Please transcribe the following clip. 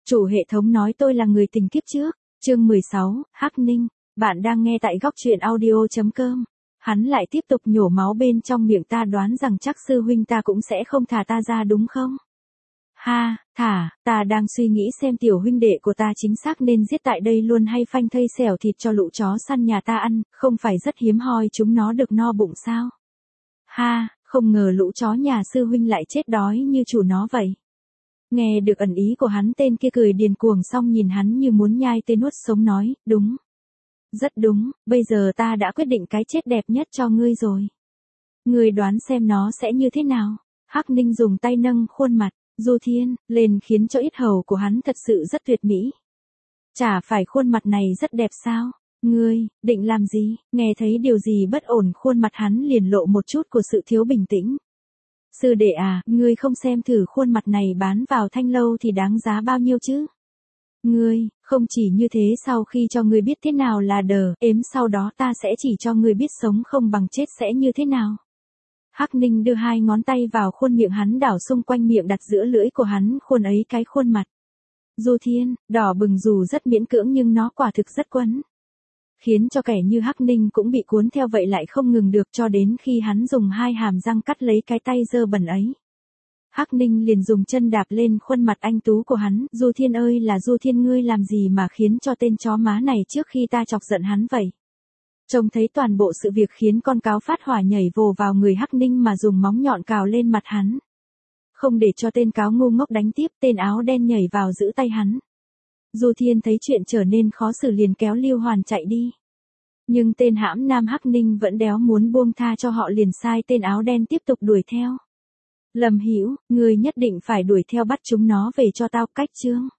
Chủ hệ thống nói tôi là người tình kiếp trước. Chương 16, Hắc Ninh. Bạn đang nghe tại góc truyện audio.com. Hắn lại tiếp tục nhổ máu bên trong miệng, ta đoán rằng chắc sư huynh ta cũng sẽ không thả ta ra đúng không? Ha, thả, ta đang suy nghĩ xem tiểu huynh đệ của ta chính xác nên giết tại đây luôn hay phanh thây xẻo thịt cho lũ chó săn nhà ta ăn, không phải rất hiếm hoi chúng nó được no bụng sao? Ha, không ngờ lũ chó nhà sư huynh lại chết đói như chủ nó vậy. Nghe được ẩn ý của hắn, tên kia cười điên cuồng xong nhìn hắn như muốn nhai tên nuốt sống nói, đúng. Rất đúng, bây giờ ta đã quyết định cái chết đẹp nhất cho ngươi rồi. Ngươi đoán xem nó sẽ như thế nào? Hắc Ninh dùng tay nâng khuôn mặt, Du Thiên, lên khiến cho yết hầu của hắn thật sự rất tuyệt mỹ. Chả phải khuôn mặt này rất đẹp sao? Ngươi, định làm gì? Nghe thấy điều gì bất ổn, khuôn mặt hắn liền lộ một chút của sự thiếu bình tĩnh. Sư đệ à, ngươi không xem thử khuôn mặt này bán vào Thanh Lâu thì đáng giá bao nhiêu chứ? Ngươi, không chỉ như thế, sau khi cho ngươi biết thế nào là đờ ếm, sau đó ta sẽ chỉ cho ngươi biết sống không bằng chết sẽ như thế nào. Hắc Ninh đưa hai ngón tay vào khuôn miệng hắn, đảo xung quanh miệng, đặt giữa lưỡi của hắn khuôn ấy cái khuôn mặt. Du Thiên, đỏ bừng dù rất miễn cưỡng nhưng nó quả thực rất quấn. Khiến cho kẻ như Hắc Ninh cũng bị cuốn theo vậy, lại không ngừng được cho đến khi hắn dùng hai hàm răng cắt lấy cái tay dơ bẩn ấy. Hắc Ninh liền dùng chân đạp lên khuôn mặt anh tú của hắn. Du Thiên ơi là Du Thiên, ngươi làm gì mà khiến cho tên chó má này trước khi ta chọc giận hắn vậy? Trông thấy toàn bộ sự việc khiến con cáo phát hỏa nhảy vồ vào người Hắc Ninh mà dùng móng nhọn cào lên mặt hắn. Không để cho tên cáo ngu ngốc đánh tiếp, tên áo đen nhảy vào giữ tay hắn. Du Thiên thấy chuyện trở nên khó xử liền kéo Lưu Hoàn chạy đi. Nhưng tên hãm nam Hắc Ninh vẫn đéo muốn buông tha cho họ, liền sai tên áo đen tiếp tục đuổi theo. Lâm Hữu, ngươi nhất định phải đuổi theo bắt chúng nó về cho tao, cách chương.